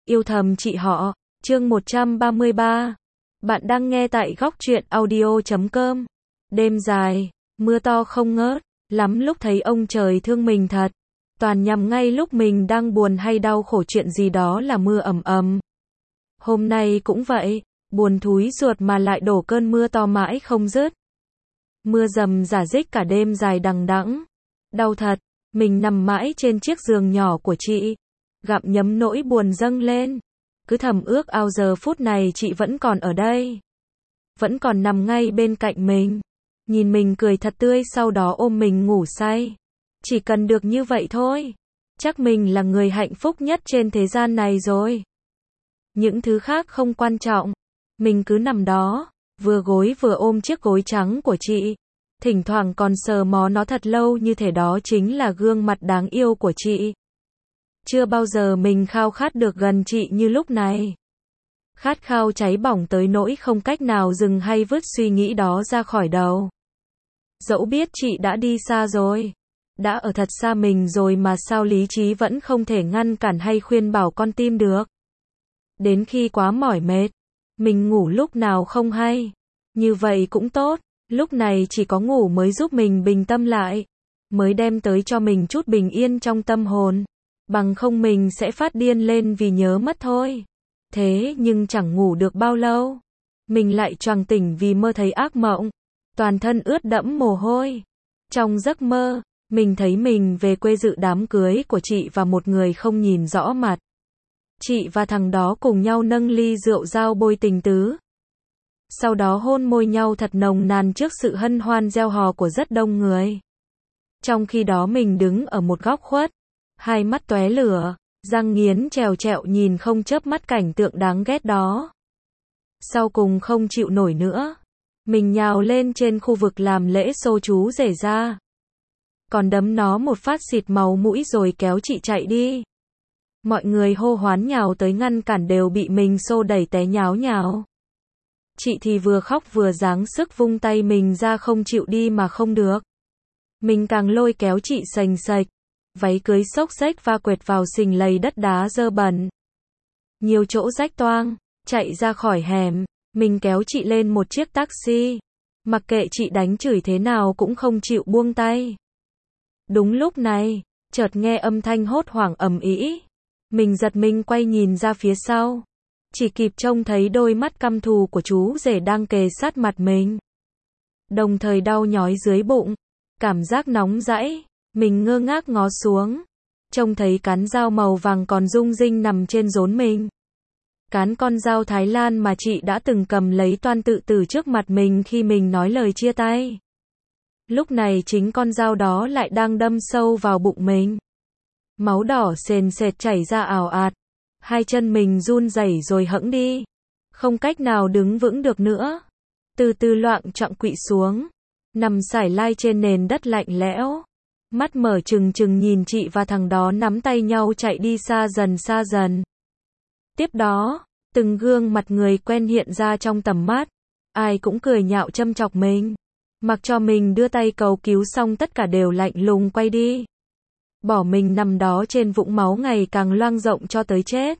Yêu thầm chị họ, chương 133. Bạn đang nghe tại góc truyện audio.com. Đêm dài, mưa to không ngớt, lắm lúc thấy ông trời thương mình thật. Toàn nhằm ngay lúc mình đang buồn hay đau khổ chuyện gì đó là mưa ầm ầm. Hôm nay cũng vậy, buồn thúi ruột mà lại đổ cơn mưa to mãi không dứt. Mưa rầm rả rích cả đêm dài đằng đẵng. Đau thật, mình nằm mãi trên chiếc giường nhỏ của chị. Gặm nhấm nỗi buồn dâng lên. Cứ thầm ước ao giờ phút này chị vẫn còn ở đây. Vẫn còn nằm ngay bên cạnh mình. Nhìn mình cười thật tươi sau đó ôm mình ngủ say. Chỉ cần được như vậy thôi. Chắc mình là người hạnh phúc nhất trên thế gian này rồi. Những thứ khác không quan trọng. Mình cứ nằm đó, vừa gối vừa ôm chiếc gối trắng của chị. Thỉnh thoảng còn sờ mó nó thật lâu như thể đó chính là gương mặt đáng yêu của chị. Chưa bao giờ mình khao khát được gần chị như lúc này. Khát khao cháy bỏng tới nỗi không cách nào dừng hay vứt suy nghĩ đó ra khỏi đầu. Dẫu biết chị đã đi xa rồi, đã ở thật xa mình rồi mà sao lý trí vẫn không thể ngăn cản hay khuyên bảo con tim được. Đến khi quá mỏi mệt, mình ngủ lúc nào không hay. Như vậy cũng tốt, lúc này chỉ có ngủ mới giúp mình bình tâm lại, mới đem tới cho mình chút bình yên trong tâm hồn. Bằng không mình sẽ phát điên lên vì nhớ mất thôi. Thế nhưng chẳng ngủ được bao lâu, mình lại choàng tỉnh vì mơ thấy ác mộng. Toàn thân ướt đẫm mồ hôi. Trong giấc mơ, mình thấy mình về quê dự đám cưới của chị và một người không nhìn rõ mặt. Chị và thằng đó cùng nhau nâng ly rượu giao bôi tình tứ. Sau đó hôn môi nhau thật nồng nàn trước sự hân hoan reo hò của rất đông người. Trong khi đó mình đứng ở một góc khuất, hai mắt tóe lửa, răng nghiến trèo trẹo nhìn không chớp mắt cảnh tượng đáng ghét đó. Sau cùng không chịu nổi nữa, mình nhào lên trên khu vực làm lễ xô chú rể ra. Còn đấm nó một phát xịt máu mũi rồi kéo chị chạy đi. Mọi người hô hoán nhào tới ngăn cản đều bị mình xô đẩy té nháo nhào. Chị thì vừa khóc vừa giáng sức vung tay mình ra không chịu đi mà không được. Mình càng lôi kéo chị sành sạch. Váy cưới xốc xếch va quệt vào sình lầy đất đá dơ bẩn. Nhiều chỗ rách toang, chạy ra khỏi hẻm, mình kéo chị lên một chiếc taxi. Mặc kệ chị đánh chửi thế nào cũng không chịu buông tay. Đúng lúc này, chợt nghe âm thanh hốt hoảng ầm ĩ. Mình giật mình quay nhìn ra phía sau. Chỉ kịp trông thấy đôi mắt căm thù của chú rể đang kề sát mặt mình. Đồng thời đau nhói dưới bụng, cảm giác nóng rãy. Mình ngơ ngác ngó xuống, trông thấy cán dao màu vàng còn rung rinh nằm trên rốn mình. Cán con dao Thái Lan mà chị đã từng cầm lấy toan tự tử trước mặt mình khi mình nói lời chia tay. Lúc này chính con dao đó lại đang đâm sâu vào bụng mình. Máu đỏ sền sệt chảy ra ào ạt. Hai chân mình run rẩy rồi hẫng đi. Không cách nào đứng vững được nữa. Từ từ loạng choạng quỵ xuống. Nằm sải lai trên nền đất lạnh lẽo. Mắt mở trừng trừng nhìn chị và thằng đó nắm tay nhau chạy đi xa dần xa dần. Tiếp đó, từng gương mặt người quen hiện ra trong tầm mắt. Ai cũng cười nhạo châm chọc mình. Mặc cho mình đưa tay cầu cứu xong tất cả đều lạnh lùng quay đi. Bỏ mình nằm đó trên vũng máu ngày càng loang rộng cho tới chết.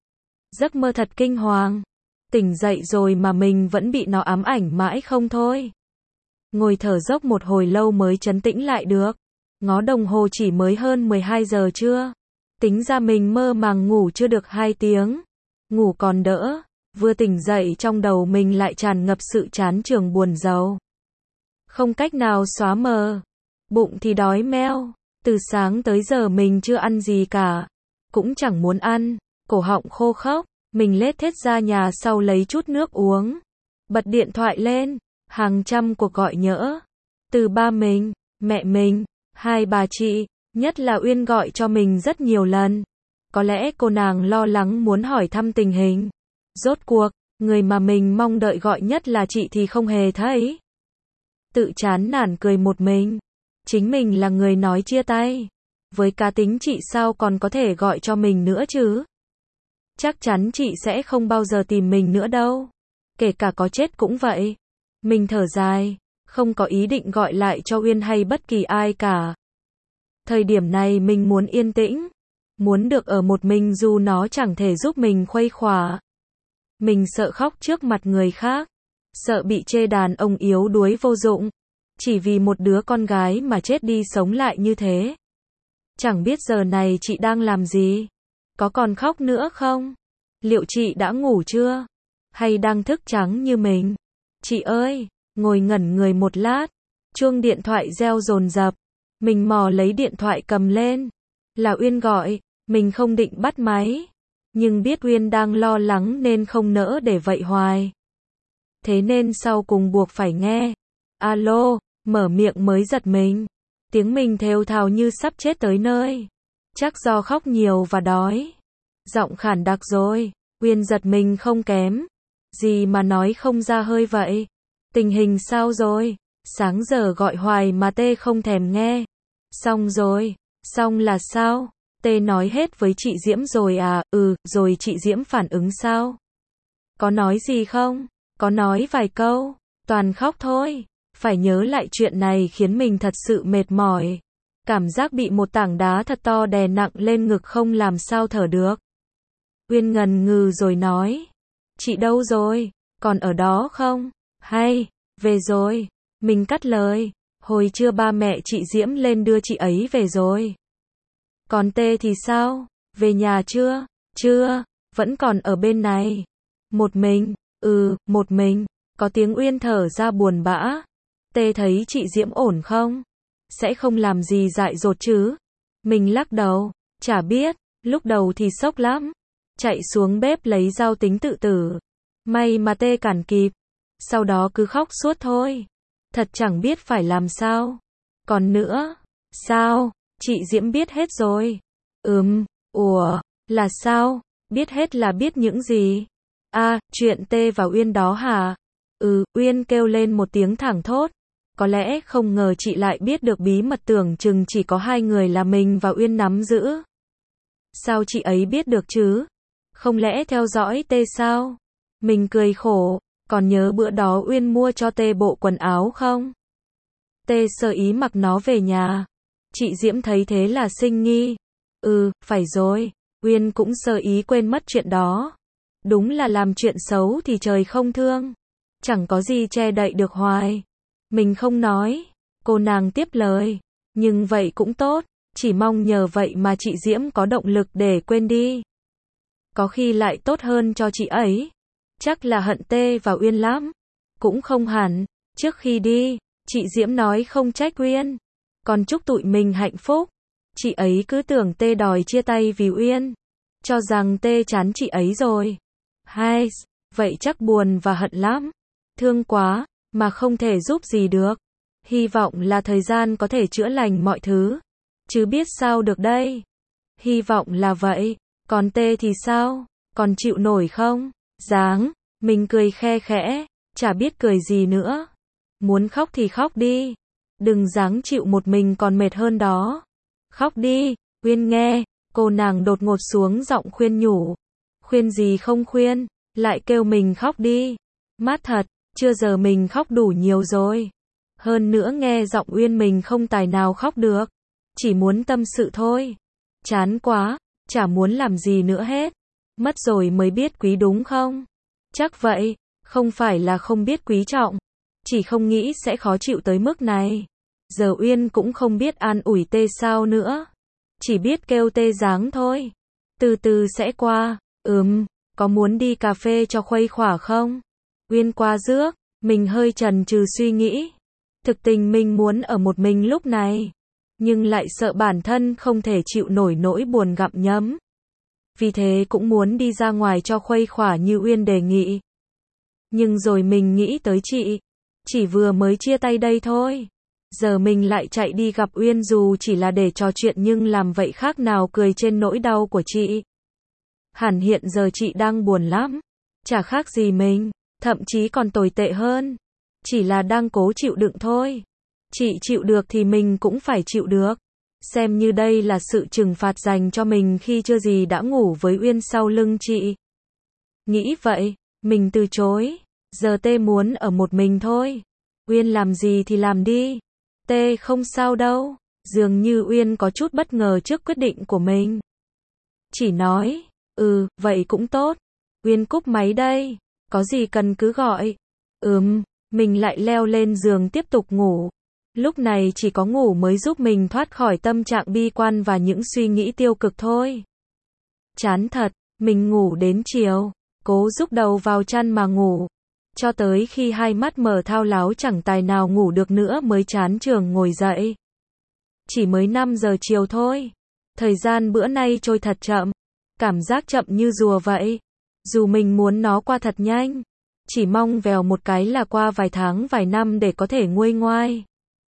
Giấc mơ thật kinh hoàng. Tỉnh dậy rồi mà mình vẫn bị nó ám ảnh mãi không thôi. Ngồi thở dốc một hồi lâu mới trấn tĩnh lại được. Ngó đồng hồ chỉ mới hơn 12 giờ trưa. Tính ra mình mơ màng ngủ chưa được 2 tiếng. Ngủ còn đỡ. Vừa tỉnh dậy trong đầu mình lại tràn ngập sự chán chường buồn rầu. Không cách nào xóa mờ. Bụng thì đói meo. Từ sáng tới giờ mình chưa ăn gì cả. Cũng chẳng muốn ăn. Cổ họng khô khốc. Mình lết thết ra nhà sau lấy chút nước uống. Bật điện thoại lên. Hàng trăm cuộc gọi nhỡ. Từ ba mình, mẹ mình, hai bà chị, nhất là Uyên gọi cho mình rất nhiều lần. Có lẽ cô nàng lo lắng muốn hỏi thăm tình hình. Rốt cuộc, người mà mình mong đợi gọi nhất là chị thì không hề thấy. Tự chán nản cười một mình. Chính mình là người nói chia tay. Với cá tính chị sao còn có thể gọi cho mình nữa chứ? Chắc chắn chị sẽ không bao giờ tìm mình nữa đâu. Kể cả có chết cũng vậy. Mình thở dài, không có ý định gọi lại cho Uyên hay bất kỳ ai cả. Thời điểm này mình muốn yên tĩnh. Muốn được ở một mình dù nó chẳng thể giúp mình khuây khỏa. Mình sợ khóc trước mặt người khác, sợ bị chê đàn ông yếu đuối vô dụng, chỉ vì một đứa con gái mà chết đi sống lại như thế. Chẳng biết giờ này chị đang làm gì? Có còn khóc nữa không? Liệu chị đã ngủ chưa? Hay đang thức trắng như mình? Chị ơi, ngồi ngẩn người một lát, chuông điện thoại reo dồn dập. Mình mò lấy điện thoại cầm lên. Là Uyên gọi, mình không định bắt máy. Nhưng biết Uyên đang lo lắng nên không nỡ để vậy hoài. Thế nên sau cùng buộc phải nghe. Alo, mở miệng mới giật mình. Tiếng mình thều thào như sắp chết tới nơi. Chắc do khóc nhiều và đói. Giọng khản đặc rồi. Uyên giật mình không kém. Gì mà nói không ra hơi vậy? Tình hình sao rồi? Sáng giờ gọi hoài mà tê không thèm nghe. Xong rồi. Xong là sao? Tê nói hết với chị Diễm rồi à? Rồi chị Diễm phản ứng sao? Có nói gì không? Có nói vài câu. Toàn khóc thôi. Phải nhớ lại chuyện này khiến mình thật sự mệt mỏi. Cảm giác bị một tảng đá thật to đè nặng lên ngực không làm sao thở được. Uyên ngần ngừ rồi nói. Chị đâu rồi? Còn ở đó không? Hay, về rồi. Mình cắt lời. Hồi trưa ba mẹ chị Diễm lên đưa chị ấy về rồi. Còn Tê thì sao? Về nhà chưa? Chưa, vẫn còn ở bên này. Một mình, một mình. Có tiếng Uyên thở ra buồn bã. Tê thấy chị Diễm ổn không? Sẽ không làm gì dại dột chứ? Mình lắc đầu, chả biết, lúc đầu thì sốc lắm. Chạy xuống bếp lấy dao tính tự tử. May mà Tê cản kịp. Sau đó cứ khóc suốt thôi. Thật chẳng biết phải làm sao. Còn nữa, sao? Chị Diễm biết hết rồi. Là sao? Biết hết là biết những gì? Chuyện Tê và Uyên đó hả? Uyên kêu lên một tiếng thảng thốt. Có lẽ không ngờ chị lại biết được bí mật tưởng chừng chỉ có hai người là mình và Uyên nắm giữ. Sao chị ấy biết được chứ? Không lẽ theo dõi Tê sao? Mình cười khổ, còn nhớ bữa đó Uyên mua cho Tê bộ quần áo không? Tê sơ ý mặc nó về nhà. Chị Diễm thấy thế là sinh nghi. Phải rồi, Uyên cũng sơ ý quên mất chuyện đó. Đúng là làm chuyện xấu thì trời không thương. Chẳng có gì che đậy được hoài. Mình không nói. Cô nàng tiếp lời. Nhưng vậy cũng tốt. Chỉ mong nhờ vậy mà chị Diễm có động lực để quên đi. Có khi lại tốt hơn cho chị ấy. Chắc là hận Tê và Uyên lắm. Cũng không hẳn. Trước khi đi, chị Diễm nói không trách Uyên. Còn chúc tụi mình hạnh phúc. Chị ấy cứ tưởng Tê đòi chia tay vì Uyên. Cho rằng Tê chán chị ấy rồi. Hay, vậy chắc buồn và hận lắm. Thương quá, mà không thể giúp gì được. Hy vọng là thời gian có thể chữa lành mọi thứ. Chứ biết sao được đây. Hy vọng là vậy. Còn Tê thì sao? Còn chịu nổi không? Mình cười khe khẽ. Chả biết cười gì nữa. Muốn khóc thì khóc đi. Đừng dáng chịu một mình còn mệt hơn đó. Khóc đi, Uyên nghe. Cô nàng đột ngột xuống giọng khuyên nhủ. Khuyên gì không khuyên, lại kêu mình khóc đi. Mát thật, chưa giờ mình khóc đủ nhiều rồi. Hơn nữa nghe giọng Uyên mình không tài nào khóc được. Chỉ muốn tâm sự thôi. Chán quá, chả muốn làm gì nữa hết. Mất rồi mới biết quý đúng không? Chắc vậy, không phải là không biết quý trọng. Chỉ không nghĩ sẽ khó chịu tới mức này. Giờ Uyên cũng không biết an ủi Tê sao nữa. Chỉ biết kêu Tê dáng thôi. Từ từ sẽ qua. Có muốn đi cà phê cho khuây khỏa không? Uyên qua rước. Mình hơi chần chừ suy nghĩ. Thực tình mình muốn ở một mình lúc này. Nhưng lại sợ bản thân không thể chịu nổi nỗi buồn gặm nhấm. Vì thế cũng muốn đi ra ngoài cho khuây khỏa như Uyên đề nghị. Nhưng rồi mình nghĩ tới chị. Chỉ vừa mới chia tay đây thôi. Giờ mình lại chạy đi gặp Uyên dù chỉ là để trò chuyện nhưng làm vậy khác nào cười trên nỗi đau của chị. Hẳn hiện giờ chị đang buồn lắm. Chả khác gì mình, thậm chí còn tồi tệ hơn. Chỉ là đang cố chịu đựng thôi. Chị chịu được thì mình cũng phải chịu được. Xem như đây là sự trừng phạt dành cho mình khi chưa gì đã ngủ với Uyên sau lưng chị. Nghĩ vậy, mình từ chối. Giờ Tê muốn ở một mình thôi. Uyên làm gì thì làm đi. Tê không sao đâu. Dường như Uyên có chút bất ngờ trước quyết định của mình. chỉ nói, vậy cũng tốt. Uyên cúp máy đây, có gì cần cứ gọi. Mình lại leo lên giường tiếp tục ngủ. Lúc này chỉ có ngủ mới giúp mình thoát khỏi tâm trạng bi quan và những suy nghĩ tiêu cực thôi. Chán thật, mình ngủ đến chiều, cố rúc đầu vào chăn mà ngủ. Cho tới khi hai mắt mở thao láo chẳng tài nào ngủ được nữa mới chán chường ngồi dậy. Chỉ mới 5 giờ chiều thôi. Thời gian bữa nay trôi thật chậm. Cảm giác chậm như rùa vậy. Dù mình muốn nó qua thật nhanh. Chỉ mong vèo một cái là qua vài tháng vài năm để có thể nguôi ngoai.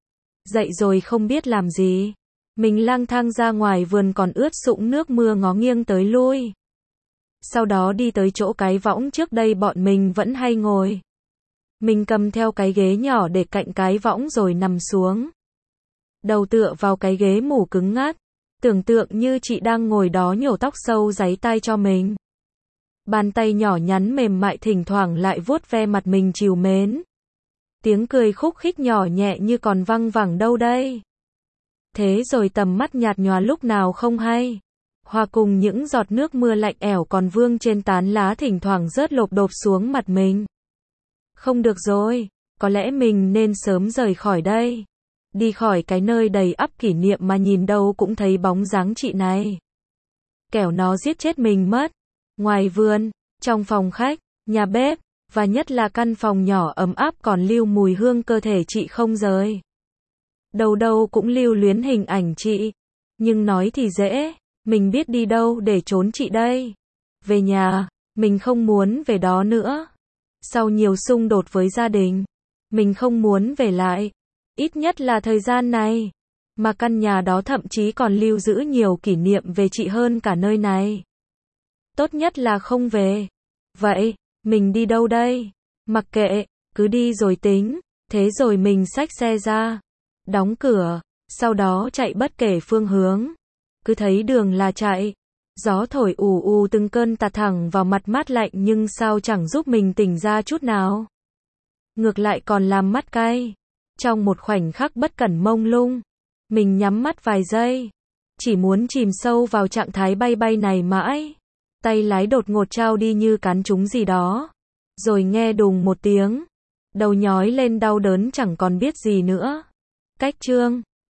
Dậy rồi không biết làm gì. Mình lang thang ra ngoài vườn còn ướt sũng nước mưa ngó nghiêng tới lui. Sau đó đi tới chỗ cái võng trước đây bọn mình vẫn hay ngồi. Mình cầm theo cái ghế nhỏ để cạnh cái võng rồi nằm xuống. Đầu tựa vào cái ghế mủ cứng ngắc. Tưởng tượng như chị đang ngồi đó nhổ tóc sâu ráy tai cho mình. Bàn tay nhỏ nhắn mềm mại thỉnh thoảng lại vuốt ve mặt mình trìu mến. Tiếng cười khúc khích nhỏ nhẹ như còn văng vẳng đâu đây. Thế rồi tầm mắt nhạt nhòa lúc nào không hay. Hòa cùng những giọt nước mưa lạnh ẻo còn vương trên tán lá thỉnh thoảng rớt lộp độp xuống mặt mình. Không được rồi, có lẽ mình nên sớm rời khỏi đây. Đi khỏi cái nơi đầy ắp kỷ niệm mà nhìn đâu cũng thấy bóng dáng chị này. Kẻo nó giết chết mình mất. Ngoài vườn, trong phòng khách, nhà bếp, và nhất là căn phòng nhỏ ấm áp còn lưu mùi hương cơ thể chị không rời. Đâu đâu cũng lưu luyến hình ảnh chị. Nhưng nói thì dễ, mình biết đi đâu để trốn chị đây. Về nhà, mình không muốn về đó nữa. Sau nhiều xung đột với gia đình, mình không muốn về lại. Ít nhất là thời gian này. Mà căn nhà đó thậm chí còn lưu giữ nhiều kỷ niệm về chị hơn cả nơi này. Tốt nhất là không về. Vậy, mình đi đâu đây? Mặc kệ, cứ đi rồi tính. Thế rồi mình xách xe ra, đóng cửa, sau đó chạy bất kể phương hướng. Cứ thấy đường là chạy. Gió thổi ù ù từng cơn tạt thẳng vào mặt mát lạnh nhưng sao chẳng giúp mình tỉnh ra chút nào. Ngược lại còn làm mắt cay. Trong một khoảnh khắc bất cẩn mông lung, mình nhắm mắt vài giây. Chỉ muốn chìm sâu vào trạng thái bay bay này mãi. Tay lái đột ngột trao đi như cán trúng gì đó. Rồi nghe đùng một tiếng. Đầu nhói lên đau đớn chẳng còn biết gì nữa. Cách chương